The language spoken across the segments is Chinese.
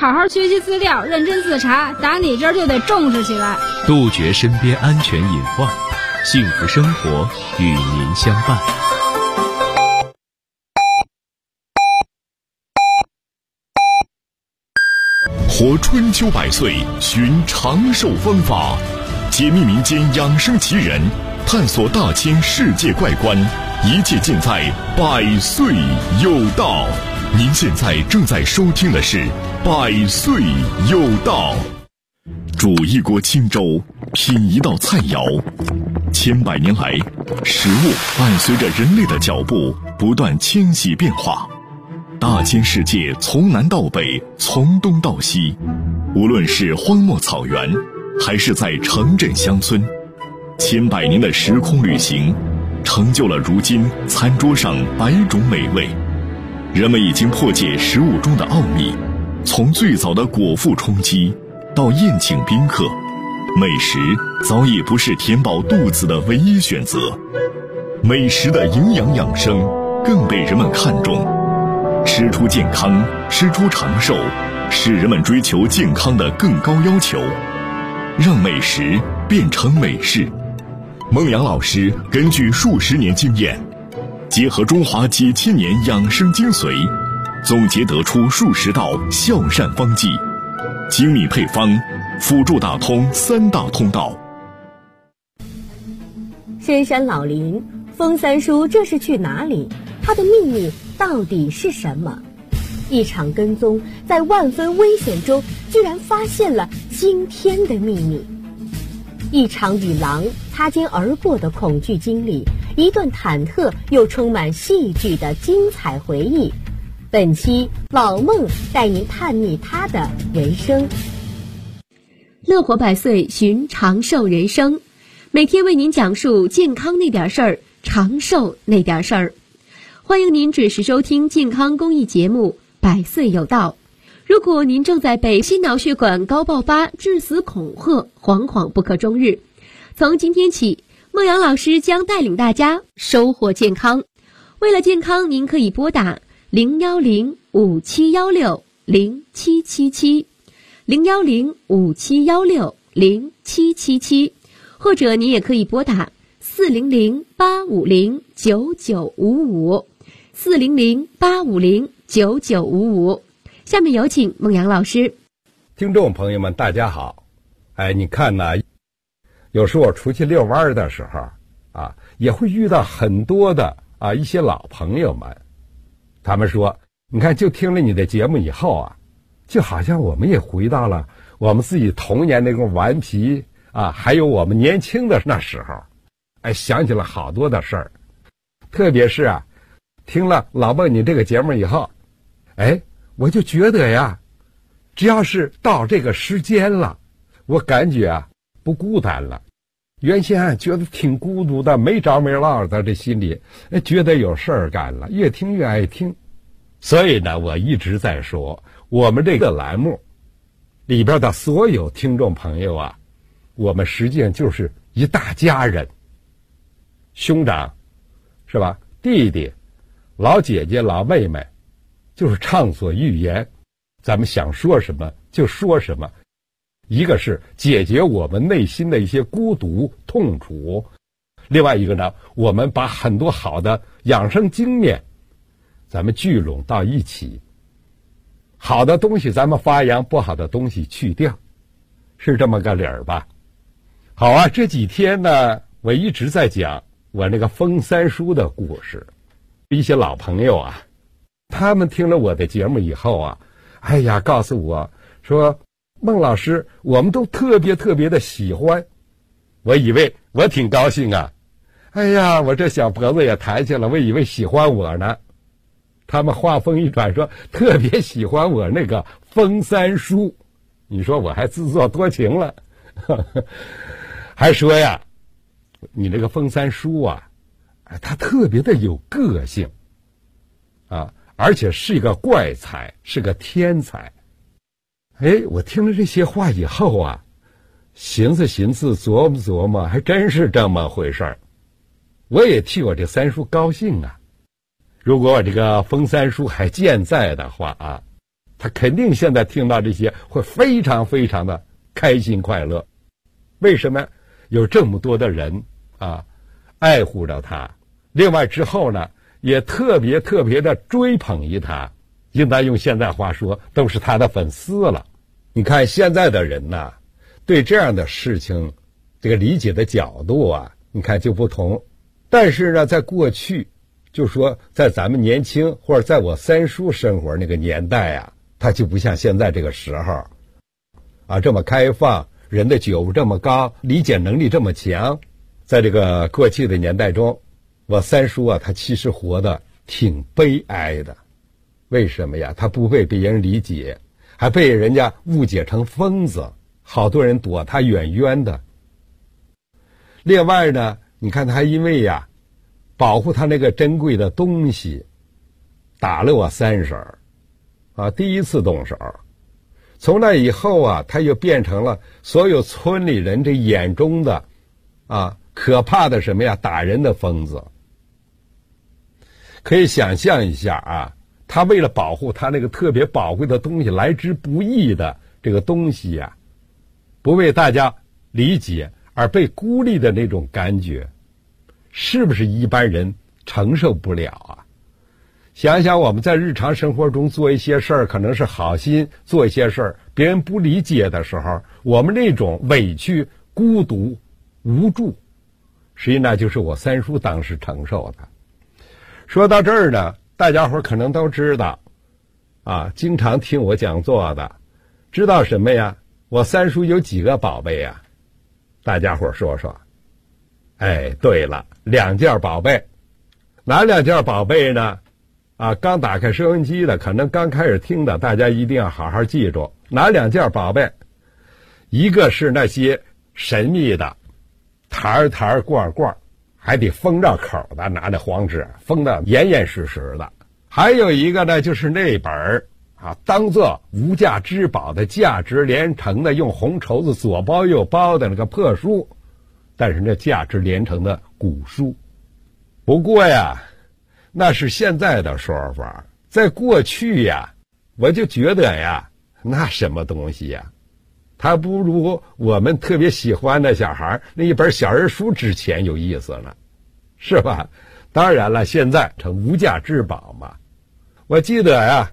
好好学习资料，认真自查，打你这儿就得重视起来， 杜绝身边安全隐患，幸福生活与您相伴。 活春秋百岁，寻长寿方法，解密民间养生奇人，探索大千世界怪观，一切尽在百岁有道。您现在正在收听的是百岁有道。煮一锅清粥，品一道菜肴，千百年来，食物伴随着人类的脚步不断迁徙变化。大千世界从南到北，从东到西，无论是荒漠草原，还是在城镇乡村，千百年的时空旅行，成就了如今餐桌上百种美味。人们已经破解食物中的奥秘，从最早的果腹充饥，到宴请宾客，美食早已不是填饱肚子的唯一选择。美食的营养养生更被人们看重。吃出健康，吃出长寿，是人们追求健康的更高要求。让美食变成美事。孟阳老师根据数十年经验，结合中华几千年养生精髓，总结得出数十道孝善方剂，精密配方，辅助打通三大通道。 深山老林，风三叔这是去哪里？他的秘密到底是什么？一场跟踪，在万分危险中居然发现了惊天的秘密。一场与狼擦肩而过的恐惧经历，一段忐忑又充满戏剧的精彩回忆。本期老孟带您探秘他的人生。 乐活百岁，寻长寿人生，每天为您讲述健康那点事儿，长寿那点事儿。欢迎您准时收听健康公益节目《百岁有道》。如果您正在被心脑血管高爆发、致死恐吓，惶惶不可终日，从今天起，孟阳老师将带领大家收获健康。为了健康，您可以拨打010-5716-0777 010-5716-0777，或者您也可以拨打400-850-9955 400-850-9955。下面有请孟阳老师。 听众朋友们大家好。你看呢，有时候我出去遛弯的时候也会遇到很多的一些老朋友们。他们说，你看就听了你的节目以后就好像我们也回到了我们自己童年那种顽皮还有我们年轻的那时候。想起了好多的事儿。特别是听了老孟你这个节目以后，我就觉得呀，只要是到这个时间了，我感觉不孤单了。原先觉得挺孤独的，没着没落的，这心里觉得有事儿干了，越听越爱听。所以呢，我一直在说，我们这个栏目里边的所有听众朋友我们实际上就是一大家人，兄长是吧，弟弟、老姐姐、老妹妹，就是畅所欲言，咱们想说什么就说什么。一个是解决我们内心的一些孤独痛楚，另外一个呢，我们把很多好的养生经验咱们聚拢到一起，好的东西咱们发扬，不好的东西去掉，是这么个理儿吧。好这几天呢，我一直在讲我那个风三叔的故事。一些老朋友他们听了我的节目以后告诉我说，孟老师，我们都特别特别的喜欢。我以为我挺高兴我这小脖子也抬起了，我以为喜欢我呢。他们话锋一转说，特别喜欢我那个风三叔。你说我还自作多情了。还说你这个风三叔他特别的有个性而且是一个怪才，是个天才。我听了这些话以后寻思寻思，琢磨琢磨，还真是这么回事儿。我也替我这三叔高兴如果我这个风三叔还健在的话他肯定现在听到这些会非常非常的开心快乐。为什么？有这么多的人啊爱护着他，另外之后呢也特别特别的追捧于他，应当用现在话说都是他的粉丝了。你看现在的人呢对这样的事情这个理解的角度啊你看就不同。但是呢在过去就说在咱们年轻或者在我三叔生活那个年代啊，他就不像现在这个时候啊这么开放，人的觉悟这么高，理解能力这么强。在这个过去的年代中，我三叔啊他其实活得挺悲哀的。为什么呀？他不被别人理解，还被人家误解成疯子，好多人躲他远远的。另外呢你看他因为呀保护他那个珍贵的东西，打了我三婶啊，第一次动手。从那以后啊他又变成了所有村里人这眼中的啊可怕的什么呀打人的疯子。可以想象一下啊，他为了保护他那个特别宝贵的东西，来之不易的这个东西呀，不被大家理解而被孤立的那种感觉，是不是一般人承受不了啊？想想我们在日常生活中做一些事儿，可能是好心做一些事儿，别人不理解的时候，我们那种委屈、孤独、无助，实际那就是我三叔当时承受的。说到这儿呢，大家伙可能都知道啊，经常听我讲座的知道什么呀？我三叔有几个宝贝呀？大家伙说说。哎，对了，2件宝贝。哪2件宝贝呢？啊，刚打开收音机的，可能刚开始听的，大家一定要好好记住。哪2件宝贝？一个是那些神秘的坛坛罐罐，还得封着口的，拿着黄纸封得严严实实的。还有一个呢，就是那本啊当做无价之宝的价值连城的用红绸子左包右包的那个破书，但是那价值连城的古书。不过呀那是现在的说法，在过去呀我就觉得呀那什么东西呀，它不如我们特别喜欢的小孩那一本小人书值钱有意思呢，是吧？当然了，现在成无价之宝嘛。我记得呀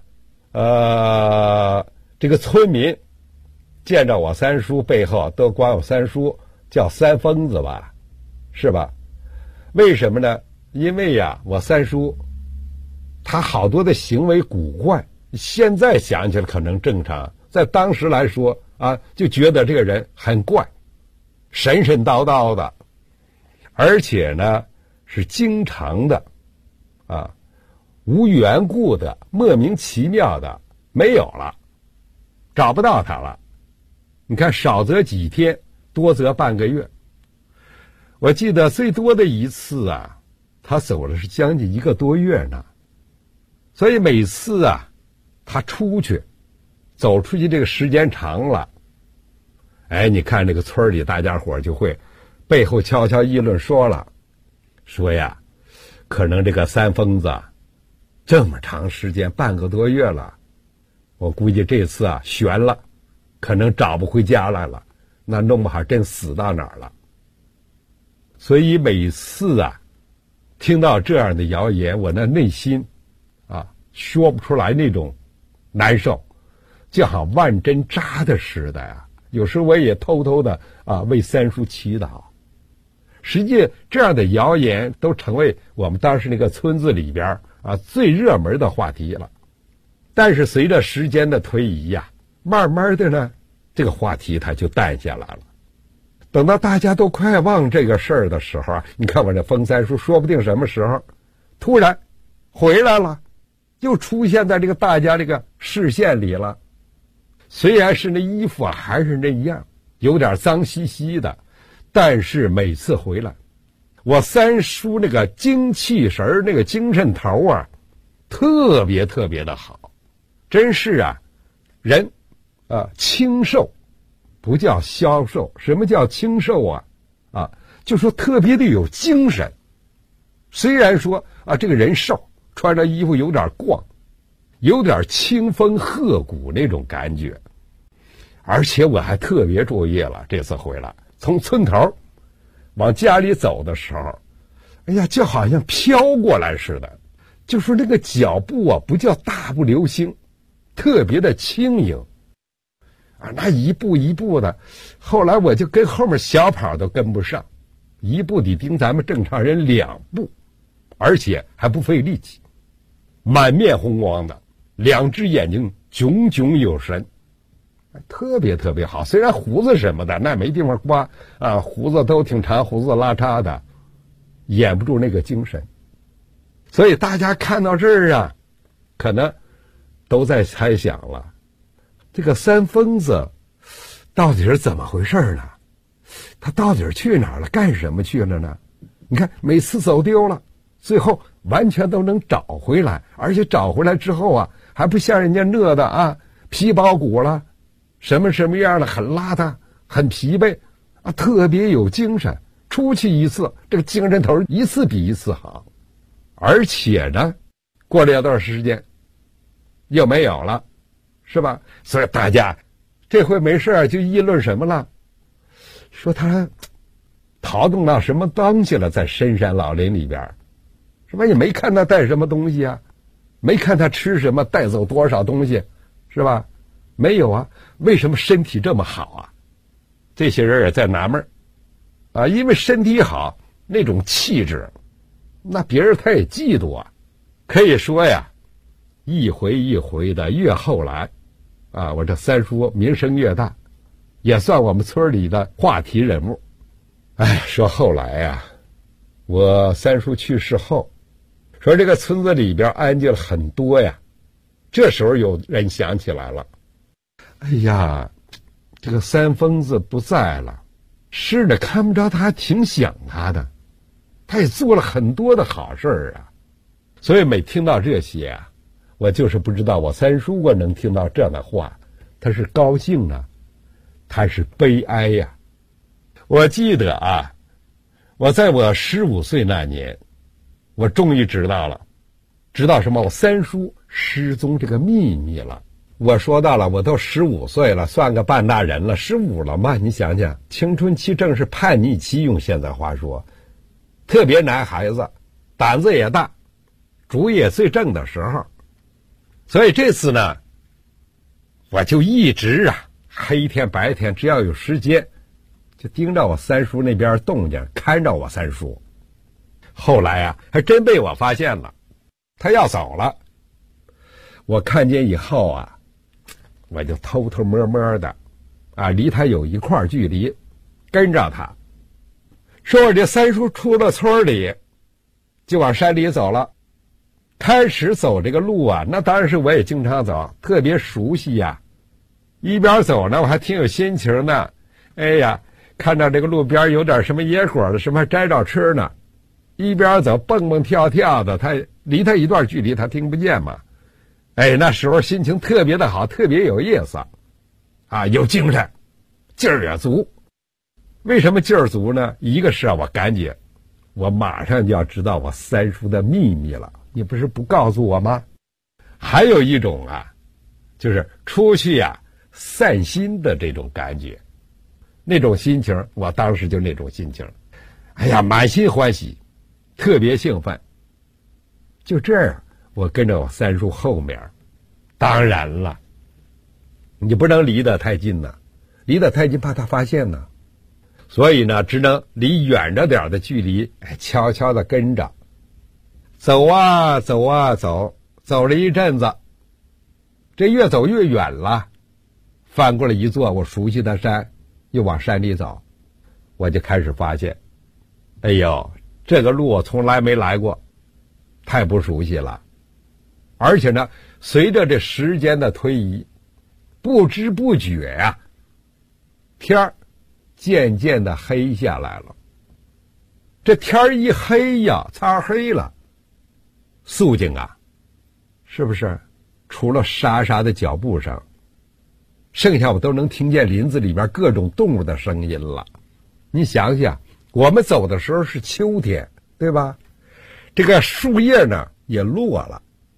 这个村民见着我三叔背后都管我三叔叫三疯子吧，是吧？为什么呢？因为呀我三叔他好多的行为古怪，现在想起来可能正常，在当时来说啊就觉得这个人很怪，神神叨叨的，而且呢是经常的啊无缘故的莫名其妙的没有了，找不到他了。你看少则几天，多则半个月。我记得最多的一次啊他走了是将近1个多月呢。所以每次啊他出去走出去这个时间长了，哎，你看这个村里大家伙就会背后悄悄议论说了，说呀可能这个三疯子这么长时间半个多月了，我估计这次啊悬了，可能找不回家来了，那弄不好真死到哪儿了。所以每次啊听到这样的谣言，我那内心啊说不出来那种难受，就好万针扎的似的呀。有时我也偷偷的啊为三叔祈祷。实际这样的谣言都成为我们当时那个村子里边啊最热门的话题了。但是随着时间的推移呀，慢慢的呢这个话题它就淡下来了。等到大家都快忘这个事儿的时候啊，你看我这封三叔说不定什么时候突然回来了，又出现在这个大家这个视线里了。虽然是那衣服啊还是那样有点脏兮兮的，但是每次回来我三叔那个精气神那个精神头啊特别特别的好。真是啊人清瘦不叫消瘦。什么叫清瘦啊就说特别的有精神。虽然说啊这个人瘦，穿着衣服有点逛， 有点清风鹤骨那种感觉。而且我还特别注意了，这次回来从村头往家里走的时候，哎呀，就好像飘过来似的，就是那个脚步啊，不叫大步流星，特别的轻盈啊，那一步一步的。后来我就跟后面小跑都跟不上，一步得顶咱们正常人2步，而且还不费力气，满面红光的，2只眼睛炯炯有神，特别特别好。虽然胡子什么的那没地方刮啊，胡子都挺长，胡子拉碴的，掩不住那个精神。所以大家看到这儿啊，可能都在猜想了，这个三疯子到底是怎么回事呢？他到底是去哪儿了，干什么去了呢？你看每次走丢了，最后完全都能找回来，而且找回来之后啊，还不像人家饿的啊皮包骨了，什么样的，很邋遢，很疲惫啊，特别有精神。出去一次，这个精神头一次比一次好。而且呢，过了一段时间又没有了，是吧？所以大家这回没事就议论什么了，说他逃动到什么东西了，在深山老林里边，是吧？也没看他带什么东西啊，没看他吃什么，带走多少东西，是吧？没有啊，为什么身体这么好啊？这些人也在纳闷啊，因为身体好，那种气质，那别人他也嫉妒啊。可以说呀，一回一回的，越后来啊，我这三叔名声越大，也算我们村里的话题人物。哎，说后来呀，我三叔去世后，说这个村子里边安静了很多呀。这时候有人想起来了，哎呀，这个三疯子不在了，是的，看不着他，挺想他的，他也做了很多的好事儿啊。所以每听到这些啊，我就是不知道我三叔我能听到这样的话，他是高兴呢，他是悲哀呀。我记得啊，我在我15岁那年，我终于知道什么？我三叔失踪这个秘密了。我说到了，我都15岁了，算个半大人了，15了嘛？你想想，青春期正是叛逆期，用现在话说，特别男孩子，胆子也大，主意也最正的时候。所以这次呢，我就一直啊，黑天白天，只要有时间，就盯着我三叔那边动静，看着我三叔。后来啊，还真被我发现了，他要走了。我看见以后啊，我就偷偷摸摸的啊，离他有一块距离，跟着他。说我这三叔出了村里，就往山里走了。开始走这个路啊，那当然是我也经常走，特别熟悉呀。一边走呢，我还挺有心情的。哎呀，看到这个路边有点什么野果的，什么还摘着吃呢。一边走蹦蹦跳跳的，他离他一段距离，他听不见嘛。哎，那时候心情特别的好，特别有意思啊，有精神，劲儿也足。为什么劲儿足呢？一个是啊，我赶紧，我马上就要知道我三叔的秘密了，你不是不告诉我吗？还有一种啊，就是出去呀散心的这种感觉，那种心情，我当时就那种心情，哎呀，满心欢喜，特别兴奋。就这样，我跟着我三叔后面，当然了，你不能离得太近呢，离得太近怕他发现呢，所以呢，只能离远着点的距离，哎，悄悄的跟着，走啊走啊走，走了一阵子，这越走越远了，翻过了一座我熟悉的山，又往山里走，我就开始发现，哎呦，这个路我从来没来过，太不熟悉了。而且呢，随着这时间的推移，不知不觉呀，天儿渐渐的黑下来了。这天儿一黑呀，擦黑了，肃静啊，是不是？除了沙沙的脚步声，剩下我都能听见林子里面各种动物的声音了。你想想，我们走的时候是秋天，对吧？这个树叶呢也落了，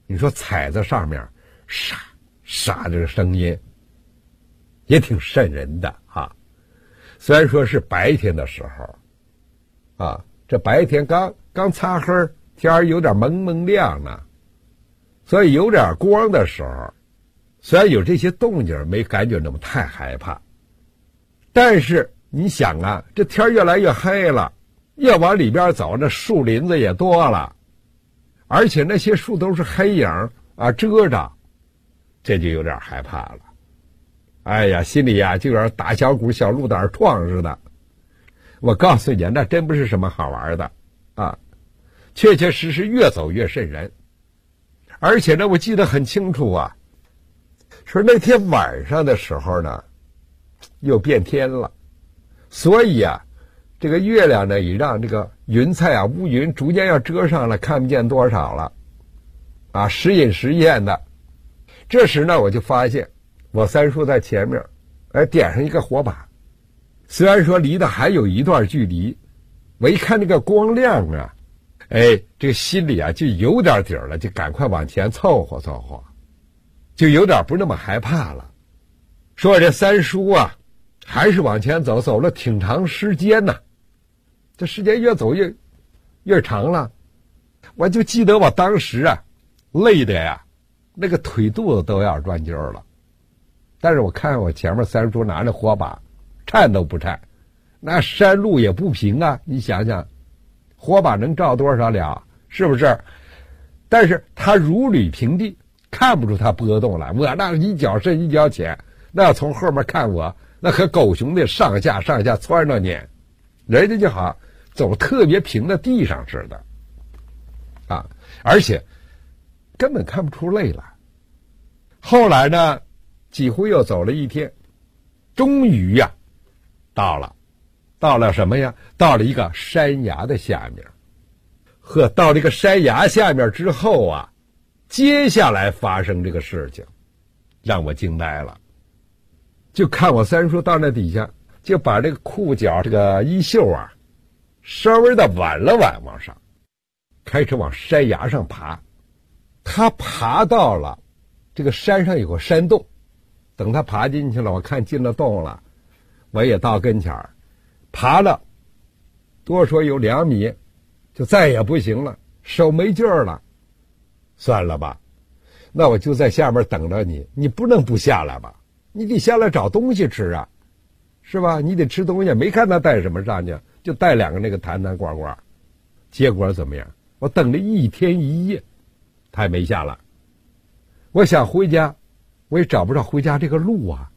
你说踩在上面沙沙这个声音也挺瘆人的啊。虽然说是白天的时候啊，这白天刚擦黑，天儿有点蒙蒙亮呢，所以有点光的时候，虽然有这些动静没感觉那么太害怕，但是你想啊，这天越来越黑了，越往里边走，那树林子也多了，而且那些树都是黑影啊遮着，这就有点害怕了。哎呀，心里呀就有点打小鼓小鹿胆撞似的。我告诉你，那真不是什么好玩的啊，确确实实越走越瘆人。而且呢，我记得很清楚啊，说那天晚上的时候呢，又变天了，所以啊，这个月亮呢也让这个云彩啊乌云逐渐要遮上了，看不见多少了啊，时隐时现的。这时呢，我就发现我三叔在前面，点上一个火把，虽然说离得还有一段距离，我一看那个光亮啊，这个心里啊就有点底儿了，就赶快往前凑合凑合，就有点不那么害怕了。说这三叔啊，还是往前走，走了挺长时间呢，这时间越走越长了。我就记得我当时啊，累的呀，那个腿肚子都要转筋了。但是我看我前面三叔拿着火把，颤都不颤。那山路也不平啊，你想想，火把能照多少了，是不是？但是他如履平地，看不出他波动来。我那一脚深一脚浅，那要从后面看我，那和狗熊的上下窜着撵，人家就好走特别平的地上似的啊，而且根本看不出累来。后来呢，几乎又走了一天，终于呀，到了什么呀？到了一个山崖的下面。到这个山崖下面之后啊，接下来发生这个事情，让我惊呆了。就看我三叔到那底下，就把这个裤脚这个衣袖啊，稍微的挽了挽往上，开始往山崖上爬。他爬到了这个山上有个山洞，等他爬进去了，我看进了洞了，我也到跟前儿，爬了多说有2米，就再也不行了，手没劲儿了。算了吧，那我就在下面等着你，你不能不下来吧？你得下来找东西吃啊，是吧？你得吃东西，没看他带什么上去，就带2个那个坛坛罐罐。结果怎么样？我等了1天1夜，他还没下来。我想回家，我也找不着回家这个路啊。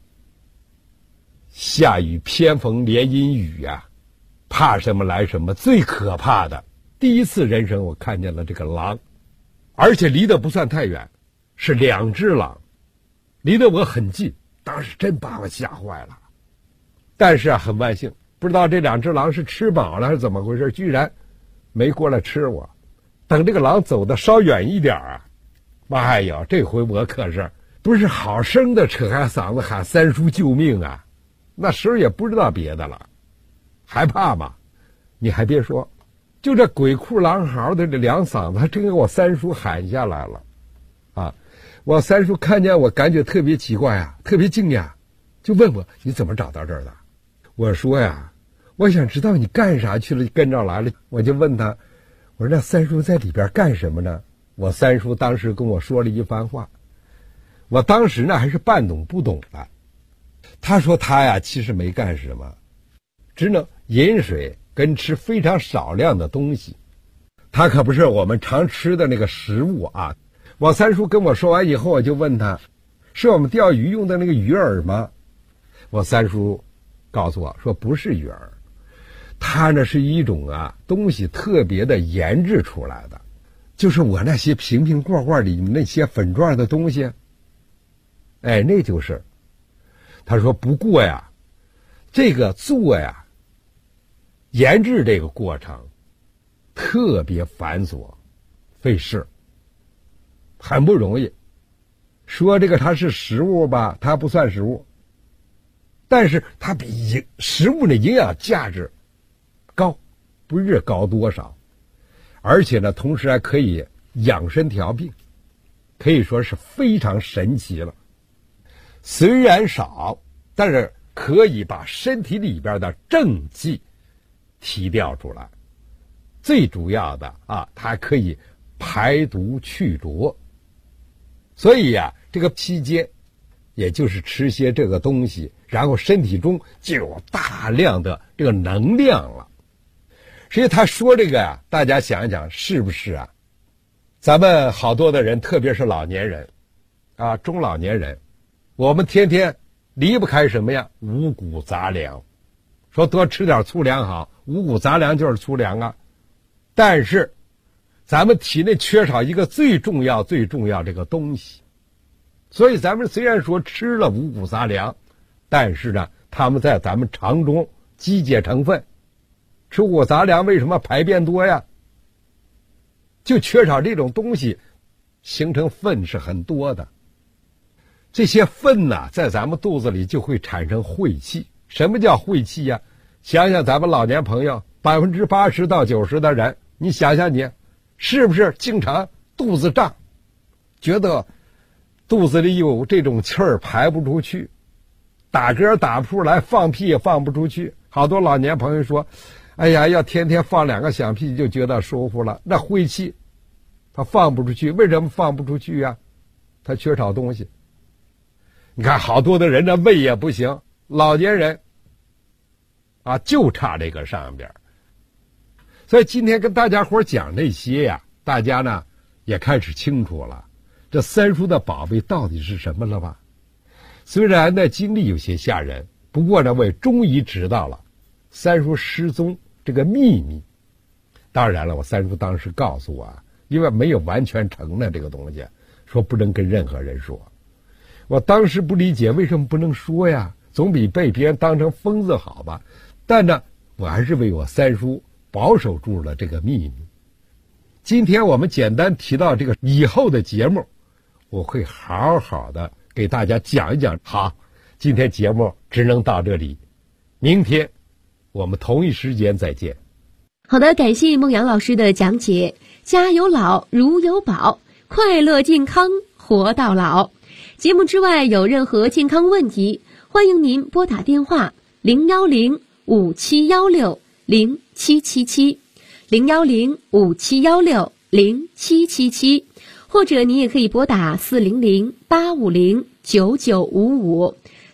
下雨偏逢连阴雨啊，怕什么来什么。最可怕的，第一次人生我看见了这个狼，而且离得不算太远，是2只狼，离得我很近，当时真把我吓坏了。但是啊，很万幸，不知道这2只狼是吃饱了还是怎么回事，居然没过来吃我。等这个狼走得稍远一点啊，妈呀，这回我可是不是好生的扯开嗓子喊三叔救命啊，那时候也不知道别的了，害怕嘛。你还别说，就这鬼哭狼嚎的这2嗓子，还真给我三叔喊下来了啊！我三叔看见我，感觉特别奇怪啊，特别惊讶，就问我你怎么找到这儿的？我说呀，我想知道你干啥去了，跟着来了。我就问他，我说那三叔在里边干什么呢？我三叔当时跟我说了一番话，我当时呢还是半懂不懂的。他说他呀其实没干什么，只能饮水跟吃非常少量的东西，他可不是我们常吃的那个食物啊。我三叔跟我说完以后，我就问他，是我们钓鱼用的那个鱼饵吗？我三叔告诉我说不是鱼饵，它呢是一种东西特别的研制出来的，就是我那些瓶瓶罐罐里那些粉状的东西，那就是。他说不过呀，这个做呀研制这个过程特别繁琐费事，很不容易。说这个它是食物吧，它不算食物，但是它比食物的营养价值高，不是高多少，而且呢同时还可以养生调病。 可以说是非常神奇了。虽然少，但是可以把身体里边的正气提调出来。最主要的它可以排毒去浊。所以这个期间也就是吃些这个东西，然后身体中就有大量的这个能量了。所以他说这个大家想一想是不是咱们好多的人，特别是老年人中老年人，我们天天离不开什么呀？五谷杂粮。说多吃点粗粮好，五谷杂粮就是粗粮但是咱们体内缺少一个最重要这个东西。所以咱们虽然说吃了五谷杂粮，但是呢它们在咱们肠中积结成分。吃五谷杂粮为什么排便多呀？就缺少这种东西，形成粪是很多的。这些粪在咱们肚子里就会产生晦气。什么叫晦气呀？想想咱们老年朋友，80%到90%的人，你想想你是不是经常肚子胀，觉得肚子里有这种气儿排不出去，打嗝打不出来，放屁也放不出去。好多老年朋友说，哎呀，要天天放2个响屁就觉得舒服了。那晦气他放不出去，为什么放不出去呀？他缺少东西。你看好多的人的胃也不行，老年人就差这个上边。所以今天跟大家伙讲这些大家呢也开始清楚了这三叔的宝贝到底是什么了吧？虽然呢经历有些吓人，不过呢我也终于知道了三叔失踪这个秘密。当然了，我三叔当时告诉我因为没有完全承认这个东西，说不能跟任何人说。我当时不理解为什么不能说呀，总比被别人当成疯子好吧。但呢我还是为我三叔保守住了这个秘密。今天我们简单提到这个以后的节目，我会好好的给大家讲一讲。好，今天节目只能到这里，明天我们同一时间再见。 好的，感谢孟阳老师的讲解。家有老如有宝，快乐健康活到老。节目之外有任何健康问题，欢迎您拨打电话010-5716-0777 010-5716-0777，或者您也可以拨打400-850-9955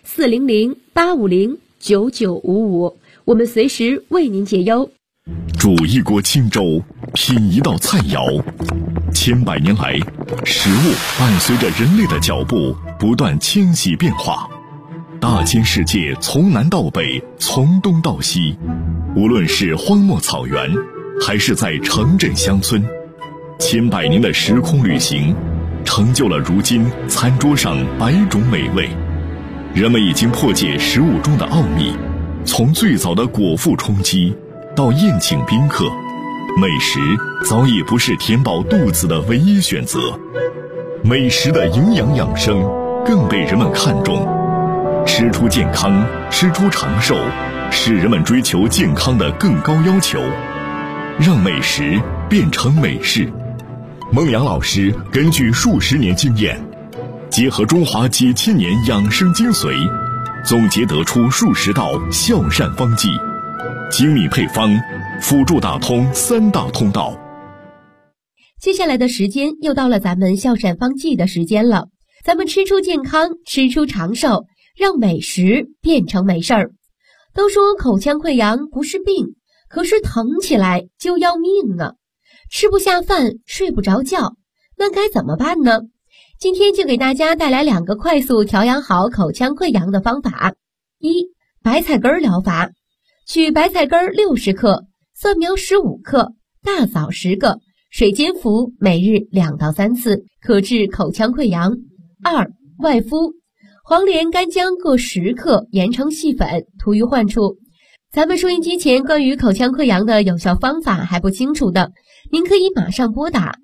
400-850-9955，我们随时为您解忧。 煮一锅清粥，品一道菜肴，千百年来，食物伴随着人类的脚步不断迁徙变化。大千世界从南到北，从东到西，无论是荒漠草原，还是在城镇乡村，千百年的时空旅行，成就了如今餐桌上100种美味。人们已经破解食物中的奥秘，从最早的果腹充饥到宴请宾客，美食早已不是填饱肚子的唯一选择。美食的营养养生更被人们看重，吃出健康，吃出长寿，是人们追求健康的更高要求。让美食变成美事。孟阳老师根据数十年经验，结合中华几千年养生精髓，总结得出数十道孝善方剂，精密配方，辅助打通3大通道。 接下来的时间又到了咱们孝善方剂的时间了，咱们吃出健康，吃出长寿，让美食变成美事儿。都说口腔溃疡不是病，可是疼起来就要命啊！吃不下饭，睡不着觉，那该怎么办呢？今天就给大家带来2个快速调养好口腔溃疡的方法。1. 白菜根疗法。取白菜根60克，蒜苗15克，大枣10个，水煎服，每日2到3次，可治口腔溃疡。2. 外敷。黄连、干姜各10克，研成细粉，涂于患处。咱们收音机前关于口腔溃疡的有效方法还不清楚的，您可以马上拨打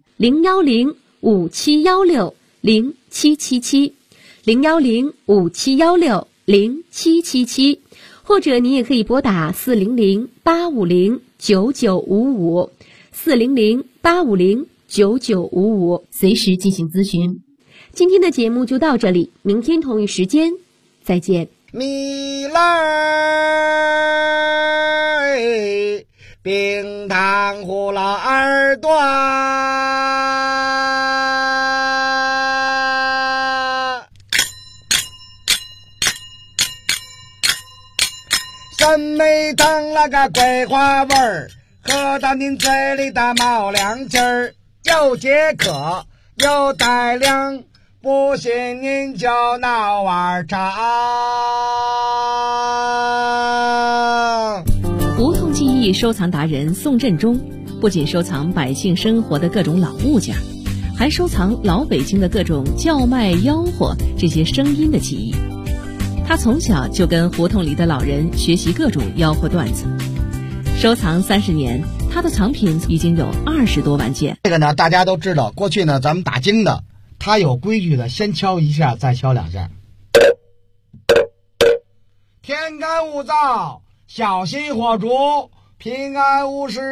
010-5716-0777 010-5716-0777，或者您也可以拨打400-850-9955 400-850-9955，随时进行咨询。 今天的节目就到这里，明天同一时间再见。 米来冰糖葫芦耳朵，真没等那个桂花味儿，喝到您嘴里的冒凉气儿，又解渴又带凉，不信您就闹碗尝。 胡同记忆收藏达人宋振中不仅收藏百姓生活的各种老物件，还收藏老北京的各种叫卖吆喝这些声音的记忆。他从小就跟胡同里的老人学习各种吆喝段子，收藏30年，他的藏品已经有20多万件。 这个呢，大家都知道，过去呢，咱们打更的，他有规矩的，先敲一下，再敲2下。天干物燥，小心火烛，平安无事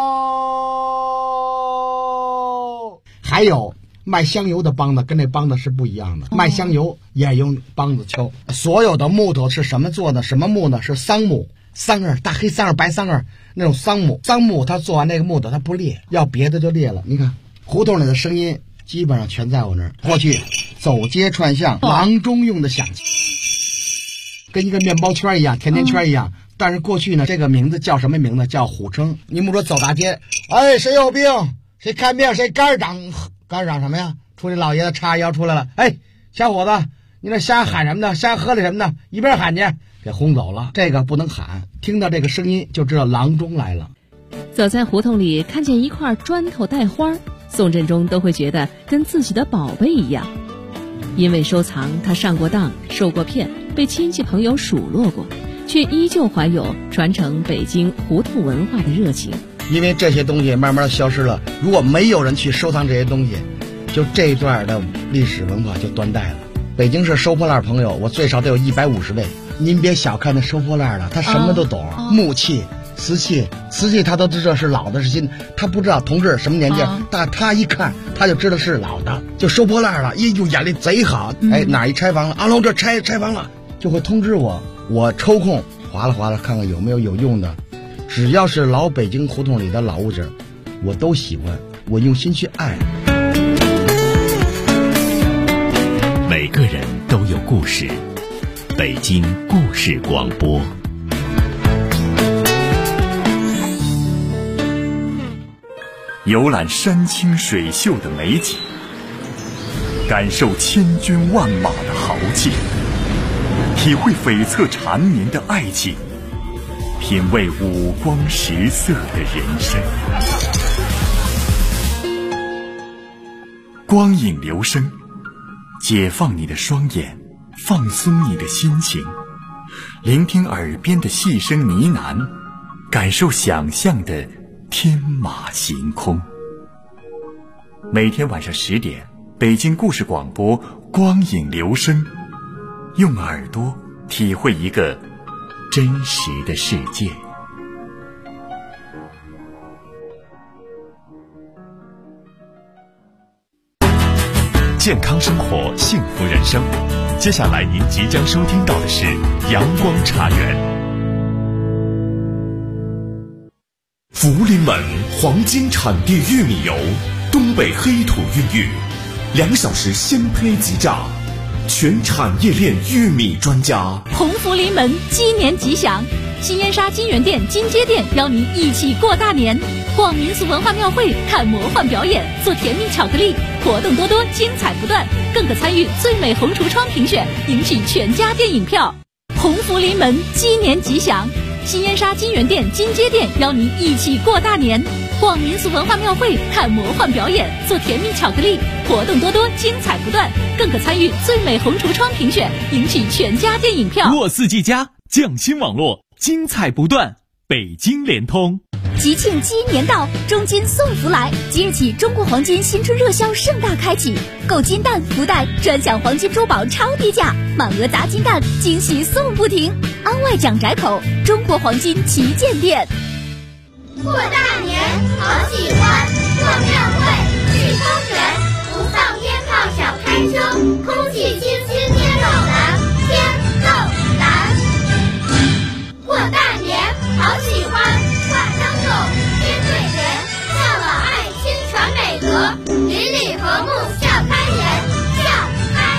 哦。还有卖香油的梆子跟这梆子是不一样的，卖香油也用梆子敲。所有的木头是什么做的？什么木呢？是桑木，桑儿，大黑桑儿、白桑儿那种桑木。桑木它做完那个木头它不裂，要别的就裂了。你看胡同里的声音基本上全在我那儿。过去走街串巷，郎中用的响器，跟一个面包圈一样，甜甜圈一样。但是过去呢，这个名字叫什么名字？叫虎称。你们说走大街，哎，谁有病？谁看病？谁肝长？肝长什么呀？出去老爷子叉腰出来了，哎，小伙子，你那瞎喊什么呢？瞎喝的什么呢？一边喊去，给轰走了。这个不能喊，听到这个声音就知道郎中来了。 走在胡同里，看见一块砖头带花，宋振中都会觉得跟自己的宝贝一样。因为收藏，他上过当，受过骗，被亲戚朋友数落过，却依旧怀有传承北京胡同文化的热情。 因为这些东西慢慢消失了，如果没有人去收藏这些东西，就这一段的历史文化就断代了。北京市收破烂朋友，我最少得有150位。您别小看那收破烂的，他什么都懂，木器、瓷器他都知道是老的是新的，他不知道同志什么年纪，但他一看他就知道是老的，就收破烂了，呦眼力贼好。哎，哪一拆房了？阿龙这拆房了，就会通知我，我抽空划拉看看有没有用的。只要是老北京胡同里的老物件，我都喜欢，我用心去爱。 每个人都有故事，北京故事广播。游览山清水秀的美景，感受千军万马的豪劲，体会悱恻缠绵的爱情，品味五光十色的人生。光影留声，解放你的双眼，放松你的心情，聆听耳边的细声呢喃，感受想象的天马行空。每天晚上10点，北京故事广播光影留声，用耳朵体会一个真实的世界。健康生活，幸福人生。接下来您即将收听到的是阳光茶园。福临门黄金产地玉米油，东北黑土孕育，2小时鲜胚即榨，全产业链玉米专家。 鸿福临门，鸡年吉祥！新燕莎金源店、金街店邀您一起过大年，逛民俗文化庙会，看魔幻表演，做甜蜜巧克力，活动多多，精彩不断，更可参与最美红橱窗评选，赢取全家电影票。鸿福临门，鸡年吉祥！新燕莎金源店、金街店邀您一起过大年，逛民俗文化庙会，看魔幻表演，做甜蜜巧克力，活动多多，精彩不断，更可参与最美红橱窗评选，赢取全家电影票。 沃四 G 加匠心网络，精彩不断，北京联通。 吉庆鸡年到，中金送福来！即日起，中国黄金新春热销盛大开启，购金蛋、福袋专享黄金珠宝超低价，满额砸金蛋，惊喜送不停！安外蒋宅口中国黄金旗舰店。 过大年好喜欢，过庙会去公园，不放鞭炮小开人生，空气清新天肉蓝，天肉蓝。过大年好喜欢，挂灯笼，贴对联，孝老爱亲传美德，邻里和睦笑开颜，笑开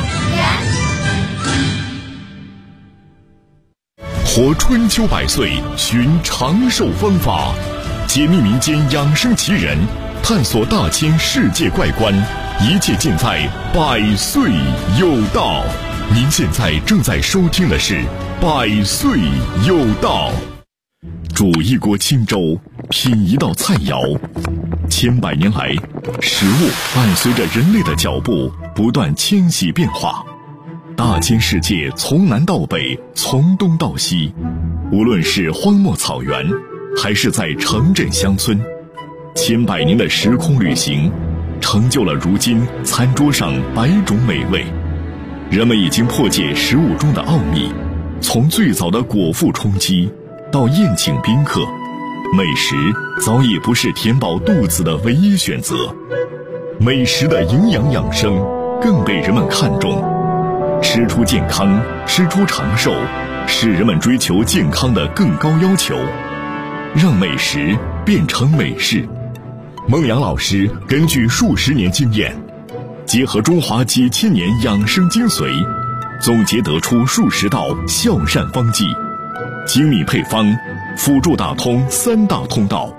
颜。 活春秋百岁，寻长寿方法，解密民间养生奇人，探索大千世界怪观，一切尽在百岁有道。您现在正在收听的是百岁有道。煮一锅清粥，品一道菜肴，千百年来，食物伴随着人类的脚步不断迁徙变化。大千世界从南到北，从东到西，无论是荒漠草原，还是在城镇乡村，千百年的时空旅行，成就了如今餐桌上百种美味。人们已经破解食物中的奥秘，从最早的果腹充饥，到宴请宾客，美食早已不是填饱肚子的唯一选择。美食的营养养生更被人们看重。吃出健康，吃出长寿，是人们追求健康的更高要求。让美食变成美事。孟阳老师根据数十年经验，结合中华几千年养生精髓，总结得出数十道孝善方剂，精密配方，辅助打通三大通道。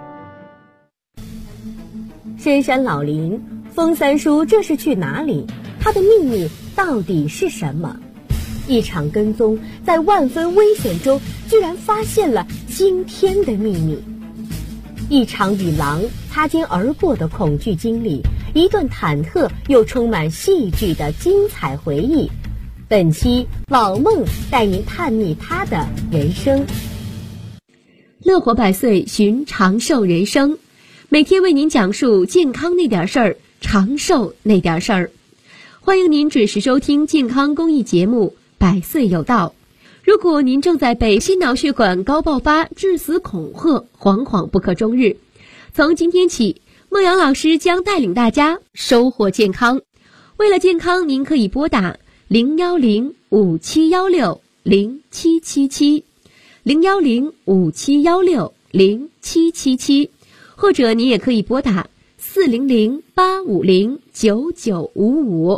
深山老林，风三叔这是去哪里？他的秘密到底是什么？一场跟踪，在万分危险中，居然发现了惊天的秘密。一场与狼擦肩而过的恐惧经历，一段忐忑又充满戏剧的精彩回忆。本期老孟带您探秘他的人生。 乐活百岁，寻长寿人生，每天为您讲述健康那点事儿，长寿那点事儿。欢迎您准时收听健康公益节目《百岁有道》。如果您正在被心脑血管高爆发致死恐吓，惶惶不可终日，从今天起，孟阳老师将带领大家收获健康。为了健康，您可以拨打010-5716-0777 010-5716-0777，或者你也可以拨打400-850-9955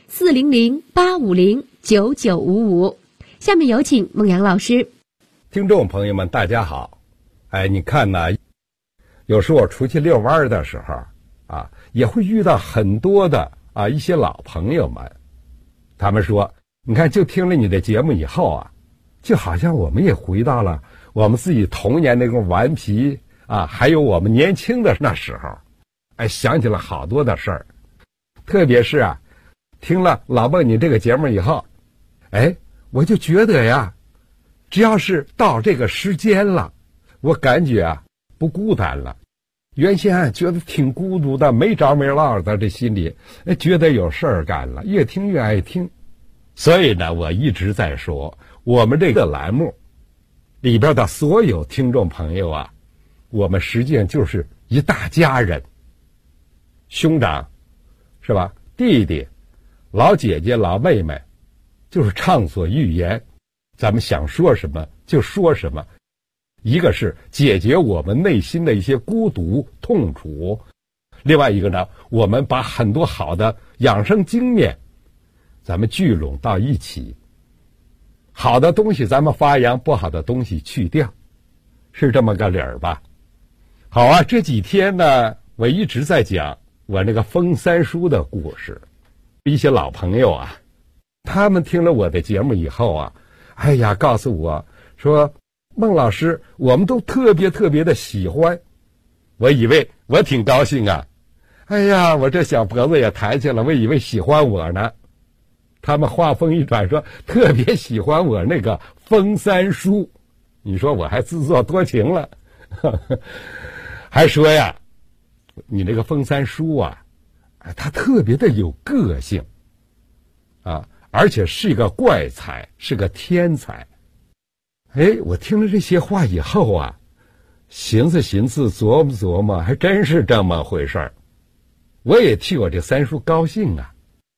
400-850-9955。下面有请孟阳老师。 听众朋友们，大家好。你看呢，有时候我出去遛弯的时候啊，也会遇到很多的一些老朋友们，他们说，你看，就听了你的节目以后啊，就好像我们也回到了我们自己童年那种顽皮还有我们年轻的那时候，想起了好多的事儿。特别是听了老孟你这个节目以后，我就觉得呀，只要是到这个时间了，我感觉不孤单了。原先觉得挺孤独的，没着没落的，这心里觉得有事儿干了，越听越爱听。所以呢，我一直在说，我们这个栏目里边的所有听众朋友我们实际上就是一大家人，兄长是吧，弟弟、老姐姐、老妹妹，就是畅所欲言，咱们想说什么就说什么。一个是解决我们内心的一些孤独痛楚，另外一个呢，我们把很多好的养生经验咱们聚拢到一起，好的东西咱们发扬，不好的东西去掉，是这么个理儿吧。好这几天呢，我一直在讲我那个封三叔的故事。一些老朋友他们听了我的节目以后告诉我说，孟老师，我们都特别特别的喜欢。我以为我挺高兴我这小脖子也抬起了，我以为喜欢我呢。他们话锋一转说，特别喜欢我那个封三叔。你说我还自作多情了还说你那个封三叔他特别的有个性而且是一个怪才，是个天才。我听了这些话以后寻思寻思，琢磨琢磨，还真是这么回事儿。我也替我这三叔高兴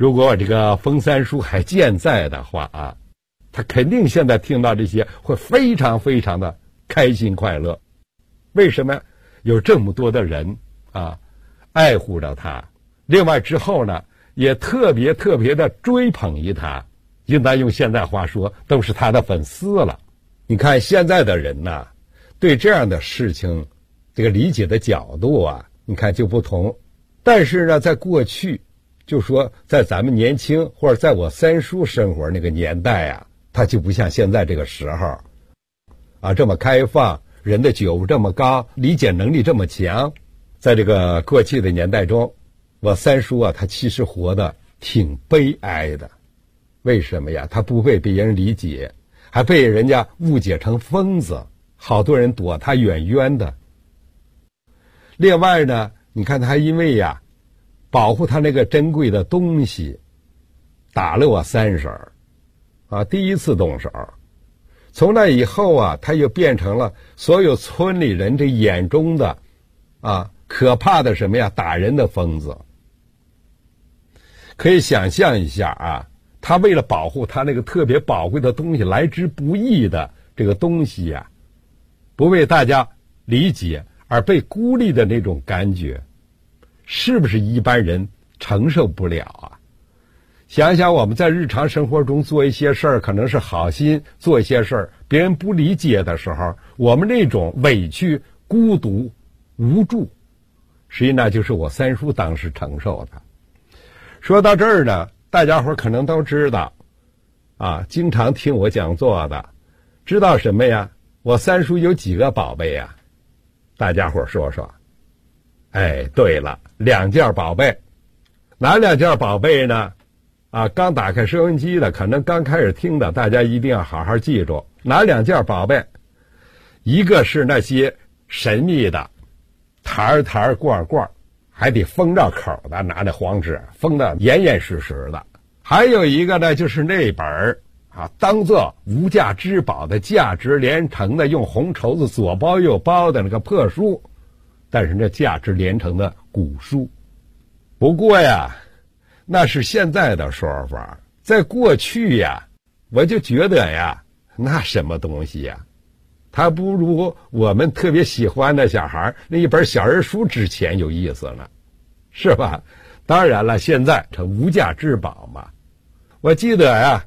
如果这个封三叔还健在的话啊，他肯定现在听到这些会非常非常的开心快乐。为什么有这么多的人啊爱护着他？另外之后呢，也特别特别的追捧于他，应当用现在话说，都是他的粉丝了。你看现在的人呢，对这样的事情这个理解的角度啊，你看就不同。但是呢，在过去，就说在咱们年轻或者在我三叔生活那个年代啊，他就不像现在这个时候啊这么开放，人的觉悟这么高，理解能力这么强。在这个过去的年代中，我三叔啊，他其实活得挺悲哀的。为什么呀？他不被别人理解，还被人家误解成疯子，好多人躲他远远的。另外呢，你看他还因为呀保护他那个珍贵的东西，打了我三婶儿啊，第一次动手。从那以后啊，他又变成了所有村里人这眼中的啊可怕的什么呀，打人的疯子。可以想象一下啊，他为了保护他那个特别宝贵的东西，来之不易的这个东西呀，不为大家理解而被孤立的那种感觉，是不是一般人承受不了啊？想想我们在日常生活中做一些事儿，可能是好心做一些事儿，别人不理解的时候，我们那种委屈、孤独、无助，实际上就是我三叔当时承受的。说到这儿呢，大家伙可能都知道啊，经常听我讲座的，知道什么呀？我三叔有几个宝贝呀？大家伙说说。哎，对了，2件宝贝。哪2件宝贝呢？啊，刚打开收音机的，可能刚开始听的，大家一定要好好记住。哪2件宝贝？一个是那些神秘的坛坛罐罐，还得封着口的，拿那黄纸封得严严实实的。还有一个呢，就是那本啊，当做无价之宝的价值连城的，用红绸子左包右包的那个破书，但是那价值连城的古书。不过呀，那是现在的说法，在过去呀，我就觉得呀，那什么东西呀，它不如我们特别喜欢的小孩那一本小人书值钱有意思呢，是吧？当然了，现在成无价之宝嘛。我记得呀，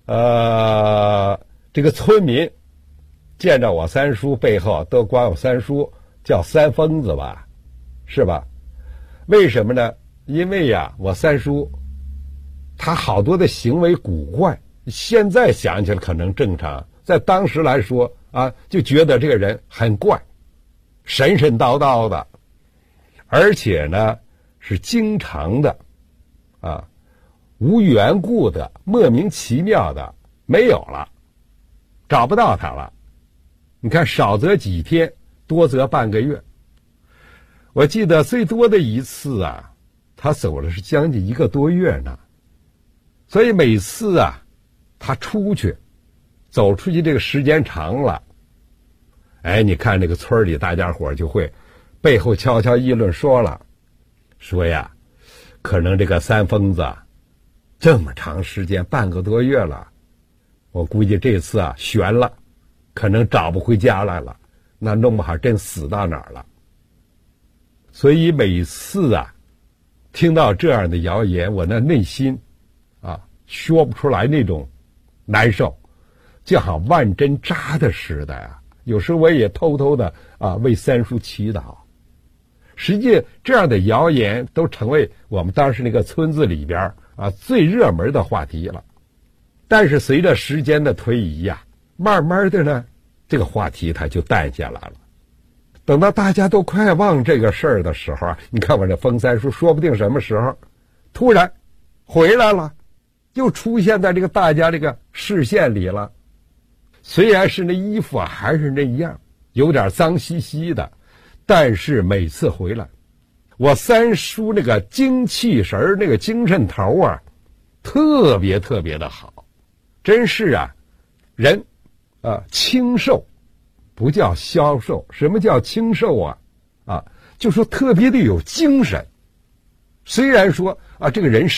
这个村民见着我三叔背后都管我三叔叫三疯子吧，是吧？为什么呢？因为呀，我三叔他好多的行为古怪，现在想起来可能正常，在当时来说啊，就觉得这个人很怪，神神叨叨的，而且呢是经常的啊无缘故的莫名其妙的没有了，找不到他了。你看，少则几天，多则半个月。我记得最多的一次啊，他走了是将近1个多月呢。所以每次啊，他走出去这个时间长了，哎，你看这个村里大家伙就会背后悄悄议论说了，说呀，可能这个三疯子这么长时间半个多月了，我估计这次啊悬了，可能找不回家来了，那弄不好真死到哪儿了。所以每次啊听到这样的谣言，我那内心啊说不出来那种难受，就好万针扎的似的啊。有时我也偷偷的啊为三叔祈祷。实际这样的谣言都成为我们当时那个村子里边啊最热门的话题了。但是随着时间的推移呀，慢慢的呢，这个话题它就淡下来了。等到大家都快忘这个事儿的时候啊，你看我这封三叔说不定什么时候突然回来了，又出现在这个大家这个视线里了。虽然是那衣服啊还是那样，有点脏兮兮的，但是每次回来，我三叔那个精气神那个精神头啊特别特别的好。真是啊，人清瘦不叫消瘦。什么叫清瘦啊就说特别的有精神。虽然说啊这个人瘦，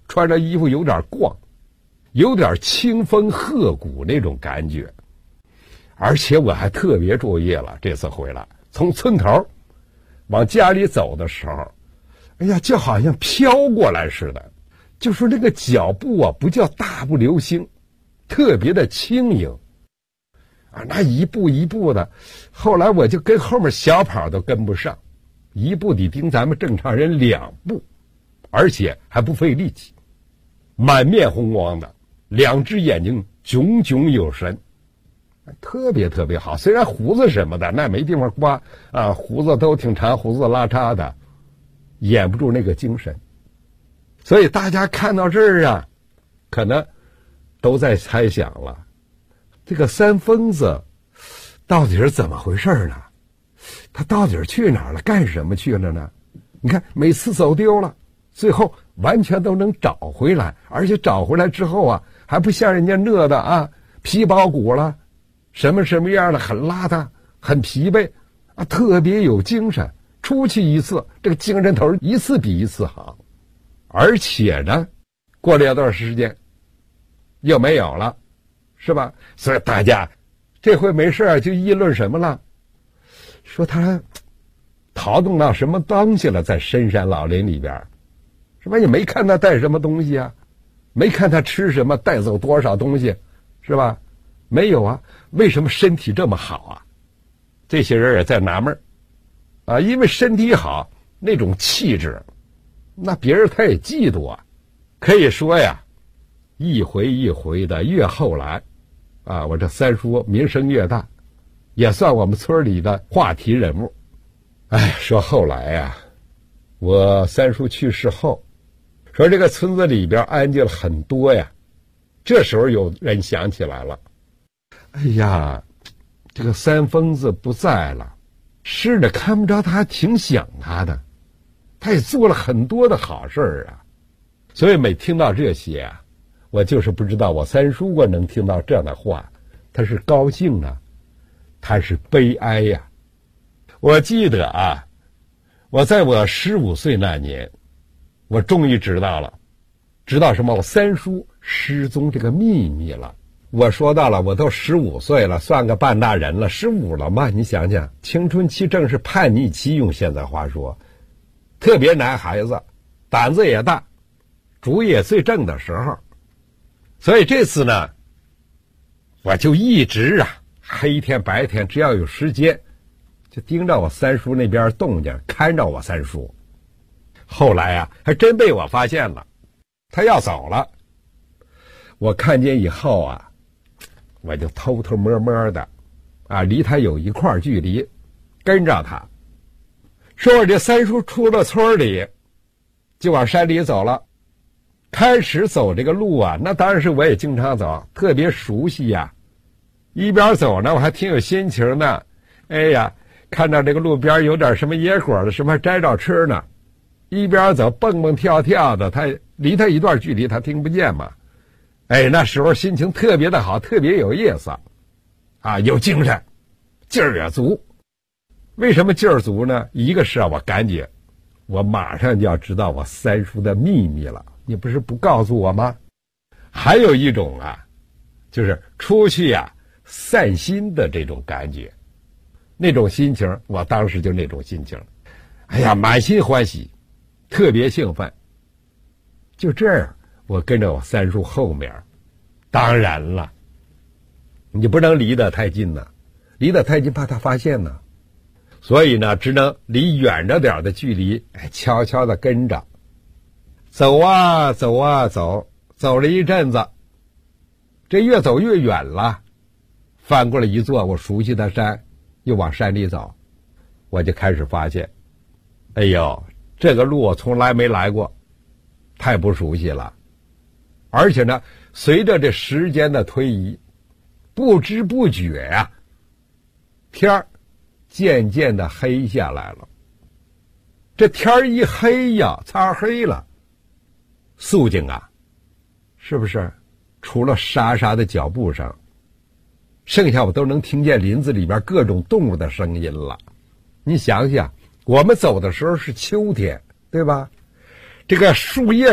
穿着衣服有点逛，有点清风鹤骨那种感觉。而且我还特别注意了，这次回来从村头往家里走的时候，哎呀，就好像飘过来似的，就说那个脚步啊，不叫大步流星，特别的轻盈啊，那一步一步的。后来我就跟后面小跑都跟不上，一步得盯咱们正常人2步，而且还不费力气，满面红光的，2只眼睛炯炯有神，特别特别好。虽然胡子什么的那没地方刮啊，胡子都挺长，胡子拉碴的，掩不住那个精神。所以大家看到这儿啊，可能都在猜想了，这个三疯子到底是怎么回事呢？他到底是去哪儿了，干什么去了呢？你看每次走丢了，最后完全都能找回来，而且找回来之后啊，还不像人家那的啊，皮包骨了，什么样的，很邋遢，很疲惫啊，特别有精神。出去一次，这个精神头一次比一次好。而且呢，过了一段时间又没有了，是吧？所以大家这回没事就议论什么了，说他逃动到什么东西了，在深山老林里边，是吧？也没看他带什么东西啊，没看他吃什么，带走多少东西，是吧？没有啊，为什么身体这么好啊？这些人也在纳闷啊，因为身体好，那种气质，那别人他也嫉妒啊。可以说呀，一回一回的，越后来啊，我这三叔名声越大，也算我们村里的话题人物。哎，说后来呀，我三叔去世后，说这个村子里边安静了很多呀。这时候有人想起来了，哎呀，这个三疯子不在了，是的，看不着他，挺想他的，他也做了很多的好事儿啊。所以每听到这些啊，我就是不知道我三叔我能听到这样的话，他是高兴呢，他是悲哀呀。我记得啊，我在我15岁那年，我终于知道什么？我三叔失踪这个秘密了。我说到了，我都15岁了，算个半大人了，15了嘛？你想想，青春期正是叛逆期，用现在话说，特别男孩子，胆子也大，主意也最正的时候。所以这次呢，我就一直啊，黑天白天，只要有时间，就盯着我三叔那边动静，看着我三叔。后来啊，还真被我发现了，他要走了。我看见以后啊，我就偷偷摸摸的啊，离他有一块距离，跟着他。说我这三叔出了村里，就往山里走了。开始走这个路啊，那当然是我也经常走，特别熟悉呀。一边走呢，我还挺有心情的。哎呀，看到这个路边有点什么野果的，什么摘着吃呢。一边走蹦蹦跳跳的，他离他一段距离，他听不见嘛。哎，那时候心情特别的好，特别有意思啊，有精神，劲儿也足。为什么劲儿足呢？一个是啊，我感觉我马上就要知道我三叔的秘密了，你不是不告诉我吗？还有一种啊，就是出去呀散心的这种感觉，那种心情，我当时就那种心情，哎呀，满心欢喜，特别兴奋。就这样，我跟着我三叔后面，当然了，你不能离得太近呢，离得太近怕他发现呢，所以呢，只能离远着点的距离，哎，悄悄的跟着，走啊走啊走，走了一阵子，这越走越远了，翻过了一座我熟悉的山，又往山里走，我就开始发现，哎呦，这个路我从来没来过，太不熟悉了。而且呢，随着这时间的推移，不知不觉呀，天儿渐渐的黑下来了。这天儿一黑呀，擦黑了，肃静啊，是不是？除了沙沙的脚步声，剩下我都能听见林子里边各种动物的声音了。你想想，我们走的时候是秋天，对吧？这个树叶呢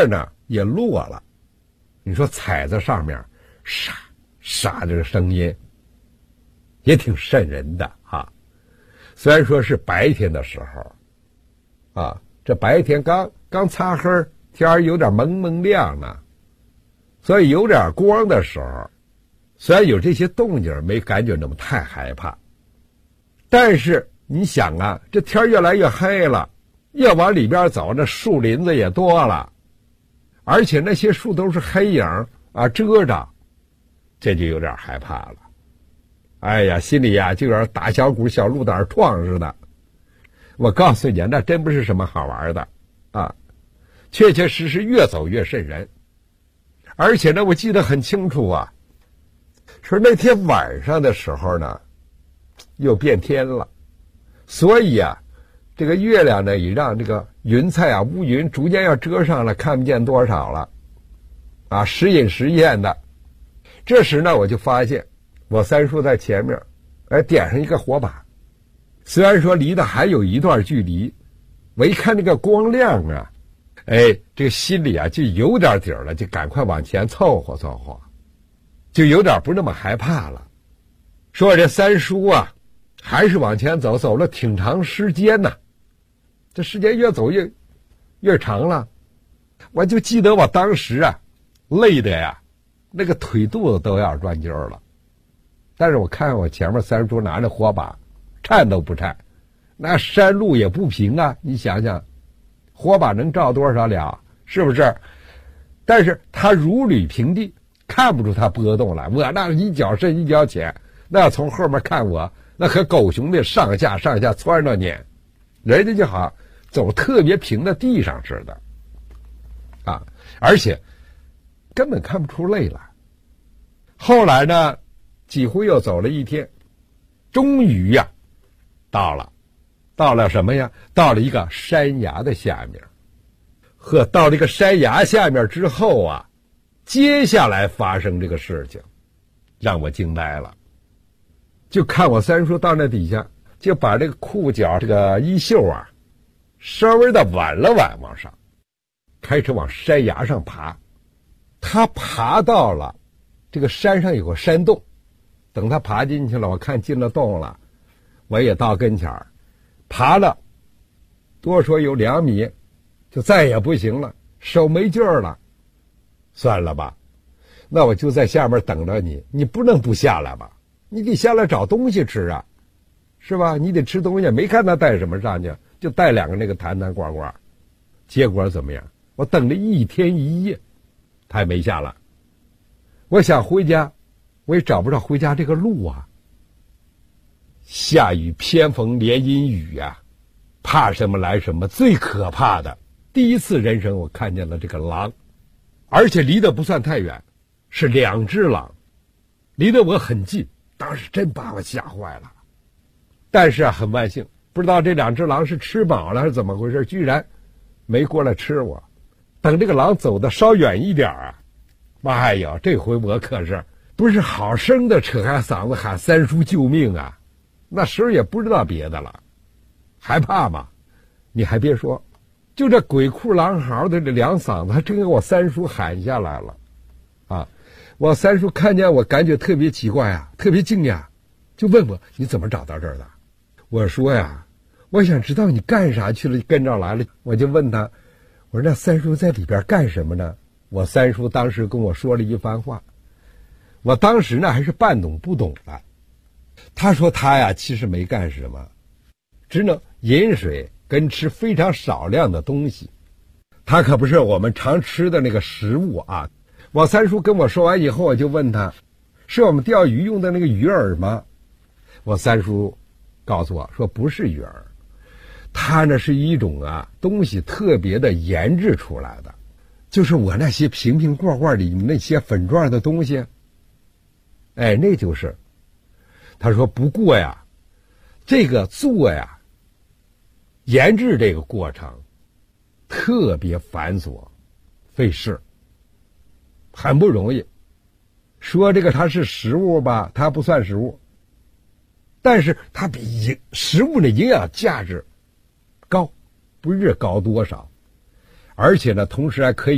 也落了。你说踩在上面，沙沙这个声音也挺瘆人的啊。虽然说是白天的时候啊，这白天刚擦黑，天儿有点蒙蒙亮呢，所以有点光的时候，虽然有这些动静，没感觉那么太害怕。但是你想啊，这天越来越黑了，越往里边走，那树林子也多了，而且那些树都是黑影啊遮着，这就有点害怕了。哎呀，心里呀就有点打小鼓小鹿胆撞似的。我告诉你，那真不是什么好玩的啊，确确实实越走越瘆人。而且呢，我记得很清楚啊，说那天晚上的时候呢，又变天了，所以啊，这个月亮呢也让这个云彩啊乌云逐渐要遮上了，看不见多少了啊，时隐时现的。这时呢，我就发现我三叔在前面，点上一个火把。虽然说离得还有一段距离，我一看那个光亮啊，这个心里啊就有点底儿了，就赶快往前凑合凑合，就有点不那么害怕了。说这三叔啊，还是往前走，走了挺长时间呢，这时间越走越长了。我就记得我当时啊，累的呀，那个腿肚子都要转筋了。但是我看我前面三叔拿着火把，颤都不颤。那山路也不平啊，你想想，火把能照多少了，是不是？但是他如履平地，看不出他波动来。我那一脚深一脚浅，那要从后面看我，那和狗熊的上下窜着撵，人家就好走特别平的地上似的啊，而且根本看不出累来。后来呢，几乎又走了一天，终于呀，到了什么呀？到了一个山崖的下面。到了一个山崖下面之后啊，接下来发生这个事情，让我惊呆了。就看我三叔到那底下，就把这个裤脚这个衣袖啊，稍微的挽了挽往上，开始往山崖上爬。他爬到了这个山上有个山洞，等他爬进去了，我看进了洞了，我也到跟前儿，爬了多说有2米，就再也不行了，手没劲儿了。算了吧，那我就在下面等着你，你不能不下来吧？你得下来找东西吃啊，是吧？你得吃东西，没看他带什么上去，就带2个那个坛罐罐。结果怎么样？我等了1天1夜，他也没下来。我想回家，我也找不着回家这个路啊。下雨偏逢连阴雨啊，怕什么来什么。最可怕的，第一次人生我看见了这个狼，而且离得不算太远，是2只狼，离得我很近，当时真把我吓坏了。但是啊，很万幸，不知道这2只狼是吃饱了还是怎么回事，居然没过来吃我。等这个狼走得稍远一点啊，哎呦，这回我可是不是好声的扯开嗓子喊三叔救命啊，那时候也不知道别的了，害怕嘛。你还别说，就这鬼哭狼嚎的这2嗓子，还真给我三叔喊下来了啊！我三叔看见我，感觉特别奇怪啊，特别惊讶，就问我你怎么找到这儿的？我说呀，我想知道你干啥去了，跟着来了。我就问他，我说那三叔在里边干什么呢？我三叔当时跟我说了一番话，我当时呢还是半懂不懂的。他说他呀其实没干什么，只能饮水跟吃非常少量的东西，他可不是我们常吃的那个食物啊。我三叔跟我说完以后，我就问他，是我们钓鱼用的那个鱼饵吗？我三叔告诉我说不是鱼饵，它呢是一种东西特别的研制出来的，就是我那些瓶罐罐里那些粉状的东西，那就是。他说不过呀，这个做呀研制这个过程特别繁琐费事，很不容易。说这个它是食物吧，它不算食物，但是它比食物的营养价值高，不是高多少。而且呢，同时还可以